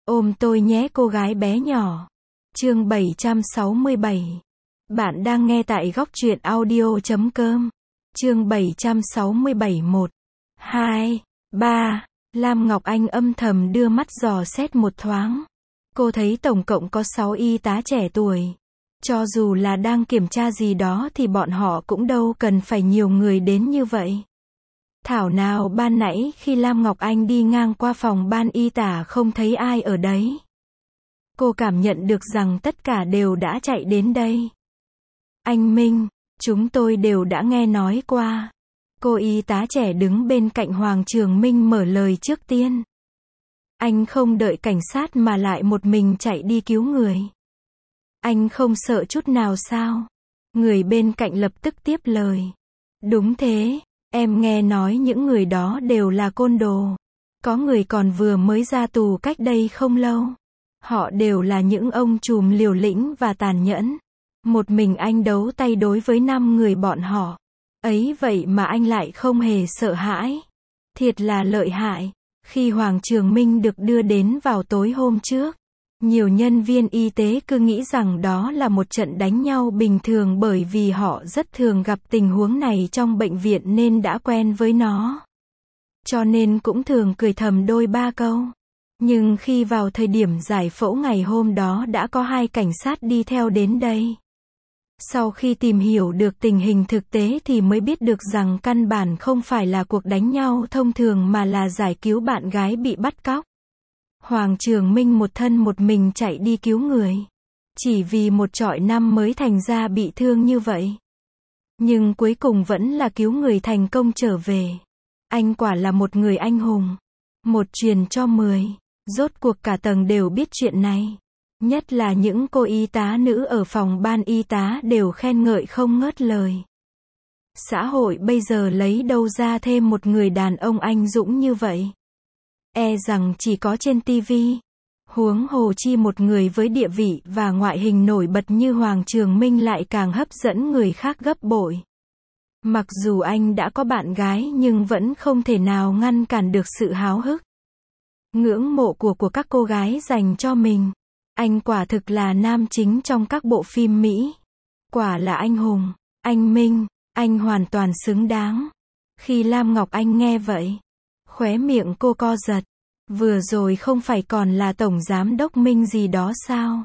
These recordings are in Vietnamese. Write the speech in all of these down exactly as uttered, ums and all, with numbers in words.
Ôm tôi nhé cô gái bé nhỏ. Chương bảy trăm sáu mươi bảy. Bạn đang nghe tại góc truyện audio chấm com. Chương bảy trăm sáu mươi bảy. một, hai, ba. Lam Ngọc Anh âm thầm đưa mắt dò xét một thoáng. Cô thấy tổng cộng có sáu y tá trẻ tuổi. Cho dù là đang kiểm tra gì đó thì bọn họ cũng đâu cần phải nhiều người đến như vậy. Thảo nào ban nãy khi Lam Ngọc Anh đi ngang qua phòng ban y tá không thấy ai ở đấy. Cô cảm nhận được rằng tất cả đều đã chạy đến đây. Anh Minh, chúng tôi đều đã nghe nói qua. Cô y tá trẻ đứng bên cạnh Hoàng Trường Minh mở lời trước tiên. Anh không đợi cảnh sát mà lại một mình chạy đi cứu người. Anh không sợ chút nào sao? Người bên cạnh lập tức tiếp lời. Đúng thế, em nghe nói những người đó đều là côn đồ. Có người còn vừa mới ra tù cách đây không lâu. Họ đều là những ông trùm liều lĩnh và tàn nhẫn. Một mình anh đấu tay đối với năm người bọn họ. Ấy vậy mà anh lại không hề sợ hãi. Thiệt là lợi hại. Khi Hoàng Trường Minh được đưa đến vào tối hôm trước, nhiều nhân viên y tế cứ nghĩ rằng đó là một trận đánh nhau bình thường bởi vì họ rất thường gặp tình huống này trong bệnh viện nên đã quen với nó. Cho nên cũng thường cười thầm đôi ba câu. Nhưng khi vào thời điểm giải phẫu ngày hôm đó đã có hai cảnh sát đi theo đến đây. Sau khi tìm hiểu được tình hình thực tế thì mới biết được rằng căn bản không phải là cuộc đánh nhau thông thường mà là giải cứu bạn gái bị bắt cóc. Hoàng Trường Minh một thân một mình chạy đi cứu người. Chỉ vì một trọi năm mới thành ra bị thương như vậy. Nhưng cuối cùng vẫn là cứu người thành công trở về. Anh quả là một người anh hùng. Một truyền cho mười. Rốt cuộc cả tầng đều biết chuyện này. Nhất là những cô y tá nữ ở phòng ban y tá đều khen ngợi không ngớt lời. Xã hội bây giờ lấy đâu ra thêm một người đàn ông anh dũng như vậy? E rằng chỉ có trên tivi. Huống hồ chi một người với địa vị và ngoại hình nổi bật như Hoàng Trường Minh lại càng hấp dẫn người khác gấp bội. Mặc dù anh đã có bạn gái nhưng vẫn không thể nào ngăn cản được sự háo hức, ngưỡng mộ của của các cô gái dành cho mình. Anh quả thực là nam chính trong các bộ phim Mỹ. Quả là anh hùng. Anh Minh, anh hoàn toàn xứng đáng. Khi Lam Ngọc Anh nghe vậy, khóe miệng cô co giật. Vừa rồi không phải còn là Tổng Giám đốc Minh gì đó sao?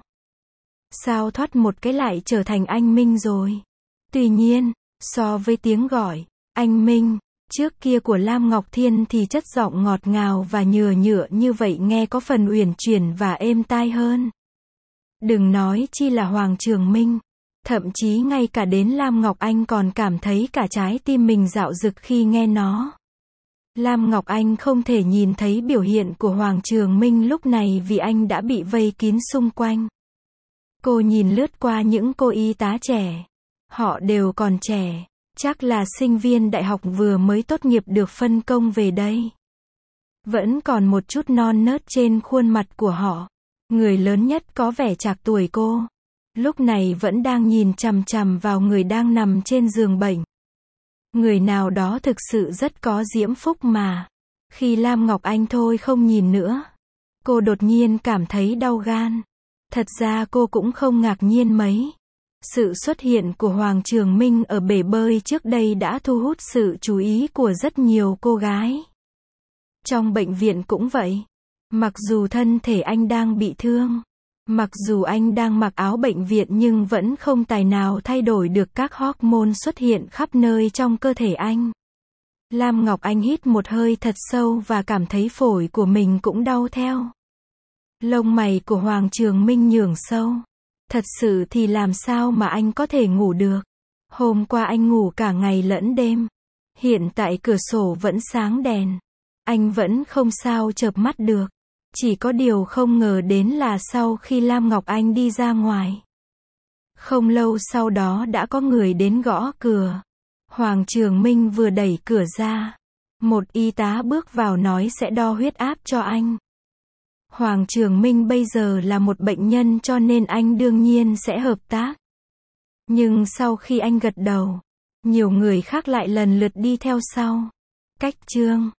Sao thoát một cái lại trở thành anh Minh rồi? Tuy nhiên, so với tiếng gọi, anh Minh, trước kia của Lam Ngọc Thiên thì chất giọng ngọt ngào và nhựa nhựa như vậy nghe có phần uyển chuyển và êm tai hơn. Đừng nói chi là Hoàng Trường Minh. Thậm chí ngay cả đến Lam Ngọc Anh còn cảm thấy cả trái tim mình dạo dực khi nghe nó. Lam Ngọc Anh không thể nhìn thấy biểu hiện của Hoàng Trường Minh lúc này vì anh đã bị vây kín xung quanh. Cô nhìn lướt qua những cô y tá trẻ. Họ đều còn trẻ. Chắc là sinh viên đại học vừa mới tốt nghiệp được phân công về đây. Vẫn còn một chút non nớt trên khuôn mặt của họ. Người lớn nhất có vẻ trạc tuổi cô. Lúc này vẫn đang nhìn chằm chằm vào người đang nằm trên giường bệnh. Người nào đó thực sự rất có diễm phúc mà. Khi Lam Ngọc Anh thôi không nhìn nữa, cô đột nhiên cảm thấy đau gan. Thật ra cô cũng không ngạc nhiên mấy. Sự xuất hiện của Hoàng Trường Minh ở bể bơi trước đây đã thu hút sự chú ý của rất nhiều cô gái. Trong bệnh viện cũng vậy. Mặc dù thân thể anh đang bị thương, mặc dù anh đang mặc áo bệnh viện nhưng vẫn không tài nào thay đổi được các hormone xuất hiện khắp nơi trong cơ thể anh. Lam Ngọc Anh hít một hơi thật sâu và cảm thấy phổi của mình cũng đau theo. Lông mày của Hoàng Trường Minh nhướng sâu. Thật sự thì làm sao mà anh có thể ngủ được? Hôm qua anh ngủ cả ngày lẫn đêm. Hiện tại cửa sổ vẫn sáng đèn. Anh vẫn không sao chợp mắt được. Chỉ có điều không ngờ đến là sau khi Lam Ngọc Anh đi ra ngoài, không lâu sau đó đã có người đến gõ cửa. Hoàng Trường Minh vừa đẩy cửa ra, một y tá bước vào nói sẽ đo huyết áp cho anh. Hoàng Trường Minh bây giờ là một bệnh nhân cho nên anh đương nhiên sẽ hợp tác. Nhưng sau khi anh gật đầu, nhiều người khác lại lần lượt đi theo sau. Cách chương